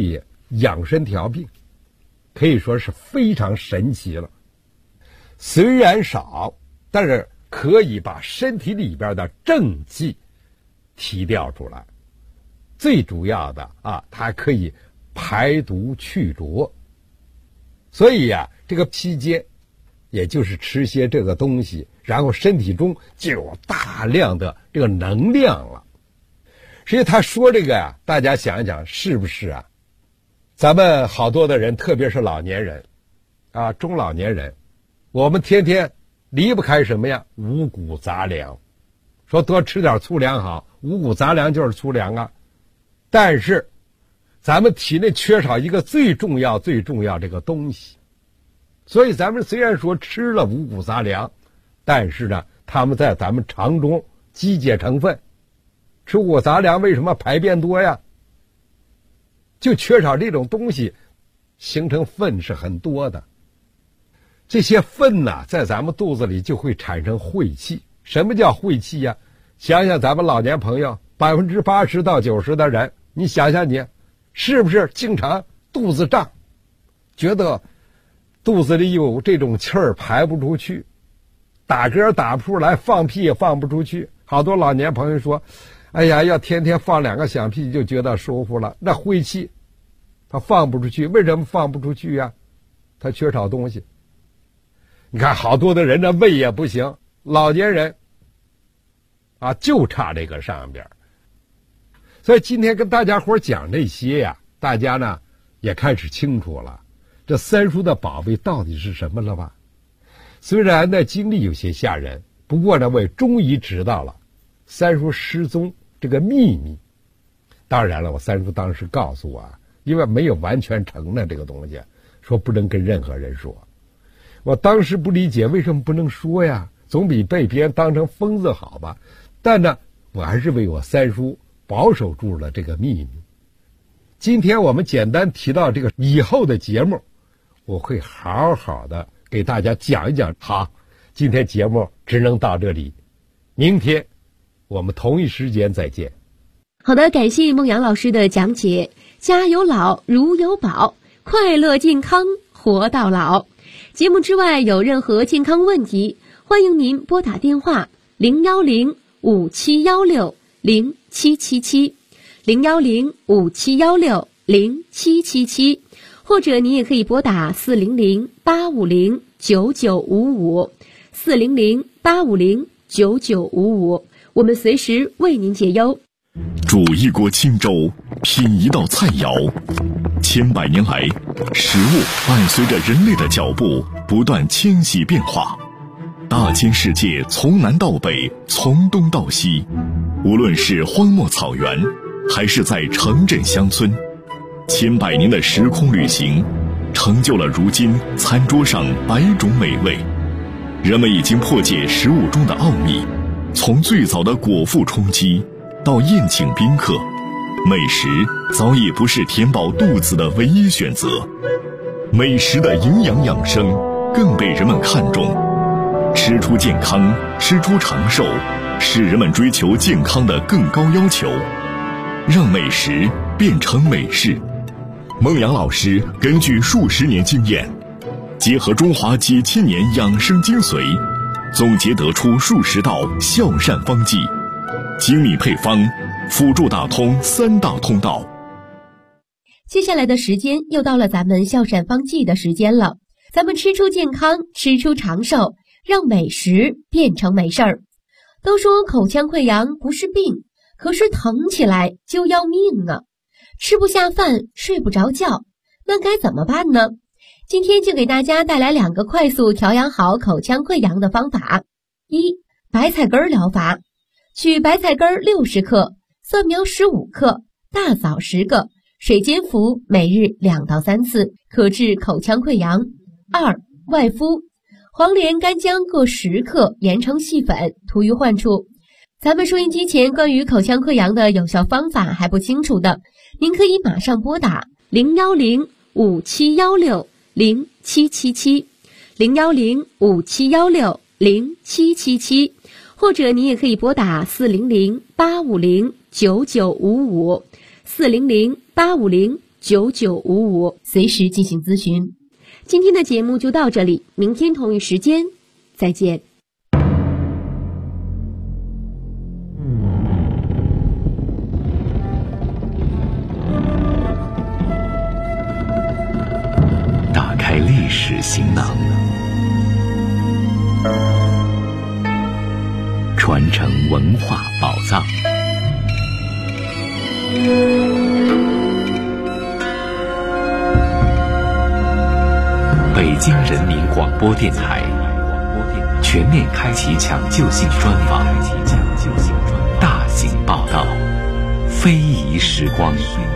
养生调病，可以说是非常神奇了。虽然少，但是可以把身体里边的正气提调出来。最主要的它还可以排毒去浊。所以这个期间也就是吃些这个东西，然后身体中就有大量的这个能量了。所以他说这个大家想一想是不是咱们好多的人，特别是老年人中老年人，我们天天离不开什么呀？五谷杂粮。说多吃点粗粮好，五谷杂粮就是粗粮但是咱们体内缺少一个最重要这个东西。所以咱们虽然说吃了五谷杂粮，但是呢它们在咱们肠中机解成分。吃五谷杂粮为什么排便多呀？就缺少这种东西，形成粪是很多的。这些粪在咱们肚子里就会产生晦气。什么叫晦气呀？想想咱们老年朋友，80%到90%的人，你想想你是不是经常肚子胀，觉得肚子里有这种气儿排不出去，打嗝打不出来，放屁也放不出去。好多老年朋友说，哎呀，要天天放2个响屁就觉得舒服了。那晦气他放不出去，为什么放不出去呀？他缺少东西。你看好多的人的胃也不行，老年人就差这个上边。所以今天跟大家伙讲这些大家呢也开始清楚了这三叔的宝贝到底是什么了吧？虽然呢经历有些吓人，不过呢我也终于知道了三叔失踪这个秘密。当然了，我三叔当时告诉我因为没有完全承认这个东西，说不能跟任何人说。我当时不理解为什么不能说呀，总比被别人当成疯子好吧。但呢我还是为我三叔保守住了这个秘密。今天我们简单提到这个，以后的节目我会好好的给大家讲一讲。好，今天节目只能到这里，明天我们同一时间再见。 好的，感谢孟阳老师的讲解。家有老如有宝，快乐健康活到老。节目之外有任何健康问题，欢迎您拨打电话010-5716-0777 010-5716-0777，或者您也可以拨打400-850-9955 400-850-9955，我们随时为您解忧。 煮一锅清粥，品一道菜肴，千百年来，食物伴随着人类的脚步不断迁徙变化。大千世界从南到北，从东到西，无论是荒漠草原，还是在城镇乡村，千百年的时空旅行，成就了如今餐桌上100种美味。人们已经破解食物中的奥秘，从最早的果腹充饥到宴请宾客，美食早已不是填饱肚子的唯一选择。美食的营养养生更被人们看重，吃出健康，吃出长寿，是人们追求健康的更高要求。让美食变成美事。孟阳老师根据数十年经验，结合中华几千年养生精髓，总结得出数十道孝善方剂，精密配方，辅助打通3大通道。 接下来的时间又到了咱们孝善方剂的时间了，咱们吃出健康，吃出长寿，让美食变成美事儿。都说口腔溃疡不是病，可是疼起来就要命啊！吃不下饭，睡不着觉，那该怎么办呢？今天就给大家带来2个快速调养好口腔溃疡的方法。1. 白菜根疗法。取白菜根60克，蒜苗15克，大枣10个，水煎服，每日2到3次，可治口腔溃疡。2. 外敷。黄连、干姜各10克，研成细粉，涂于患处。咱们收音机前关于口腔溃疡的有效方法还不清楚的，您可以马上拨打010-5716-0777 010-5716-0777，或者您也可以拨打400-850-9955 400-850 9955， 随时进行咨询。 今天的节目就到这里，明天同一时间再见。 打开历史行囊，传承文化宝藏。北京人民广播电台全面开启抢救性专访，大型报道，非遗时光。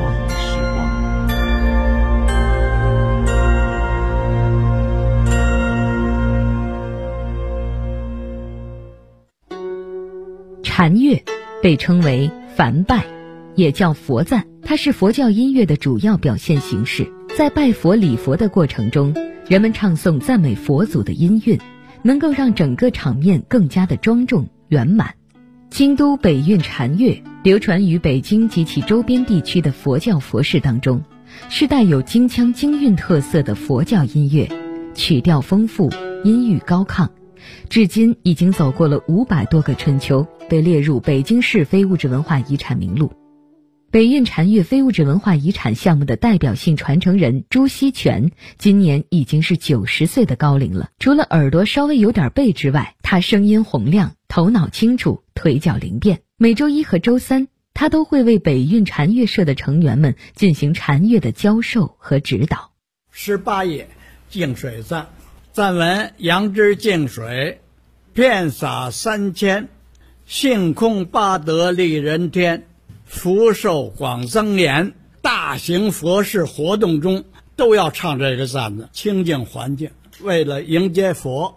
禅乐被称为梵拜，也叫佛赞，它是佛教音乐的主要表现形式。在拜佛礼佛的过程中，人们唱诵赞美佛祖的音韵，能够让整个场面更加的庄重圆满。京都北韵禅乐流传于北京及其周边地区的佛教佛事当中，是带有京腔京韵特色的佛教音乐，曲调丰富，音域高亢，至今已经走过了500多个春秋，被列入北京市非物质文化遗产名录。北韵禅乐非物质文化遗产项目的代表性传承人朱锡全今年已经是90岁的高龄了。除了耳朵稍微有点背之外，他声音洪亮，头脑清楚，腿脚灵便。每周一和周三，他都会为北韵禅乐社的成员们进行禅乐的教授和指导。 18页净水赞，赞文：杨枝净水，遍洒3000，性空八德利人天，福寿广增延。大型佛事活动中都要唱这个赞子，清净环境，为了迎接佛。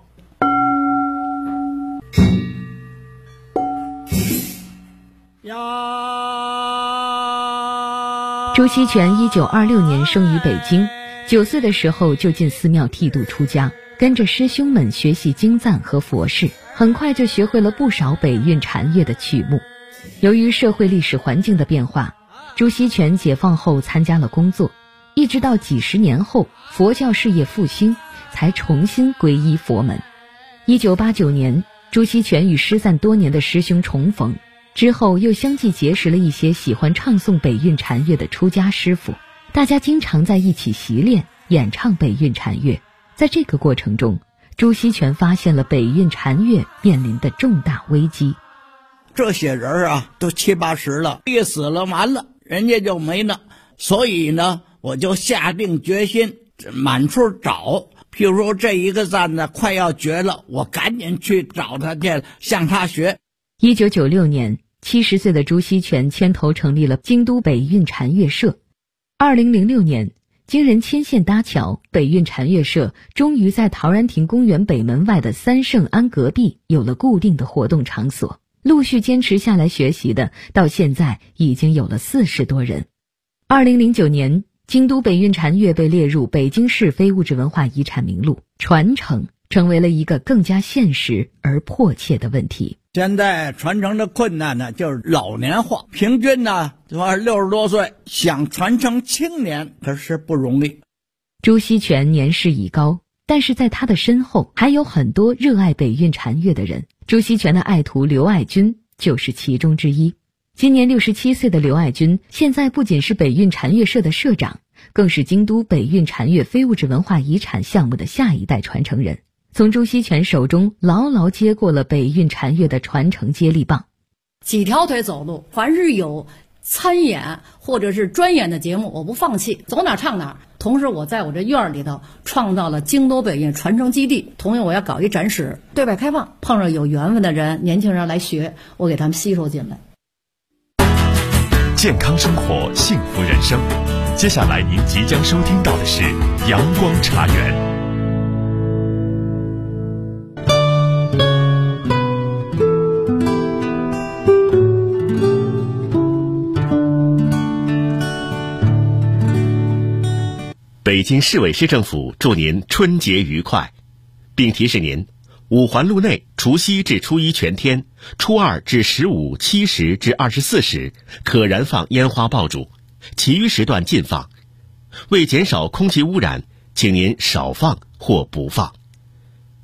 朱锡全1926年生于北京，9岁的时候就进寺庙剃度出家，跟着师兄们学习经赞和佛事，很快就学会了不少北韵禅乐的曲目。由于社会历史环境的变化，朱锡全解放后参加了工作，一直到几十年后佛教事业复兴，才重新皈依佛门。1989年，朱锡全与失散多年的师兄重逢，之后又相继结识了一些喜欢唱诵北韵禅乐的出家师傅，大家经常在一起习练演唱北韵禅乐。在这个过程中，朱锡全发现了北韵禅乐面临的重大危机。 这些人啊，都70、80了，一死了完了，人家就没了。所以呢，我就下定决心满处找。譬如说这一个赞呢快要绝了，我赶紧去找他去，向他学。 1996年，70岁的朱锡全牵头成立了京都北韵禅乐社。2006年，经人牵线搭桥，北韵禅乐社终于在陶然亭公园北门外的三圣庵隔壁有了固定的活动场所。陆续坚持下来学习的，到现在已经有了40多人。2009年，京都北韵禅乐被列入北京市非物质文化遗产名录，传承成为了一个更加现实而迫切的问题。 现在传承的困难呢，就是老年化，平均呢60多岁，想传承青年可是不容易。 朱锡全年事已高，但是在他的身后还有很多热爱北韵禅乐的人。朱锡全的爱徒刘爱军就是其中之一。今年67岁的刘爱军，现在不仅是北韵禅乐社的社长，更是京都北韵禅乐非物质文化遗产项目的下一代传承人，从朱锡全手中牢牢接过了北韵禅乐的传承接力棒。 几条腿走路，凡是有参演或者是专演的节目，我不放弃，走哪唱哪。同时我在我这院里头创造了京都北韵传承基地，同时我要搞一展示，对外开放，碰上有缘分的人，年轻人来学，我给他们吸收进来。 健康生活，幸福人生。接下来您即将收听到的是阳光茶园。北京市委市政府祝您春节愉快，并提示您，五环路内除夕至初一全天，初二至15、7时至24时可燃放烟花爆竹，其余时段禁放。 为减少空气污染，请您少放或不放。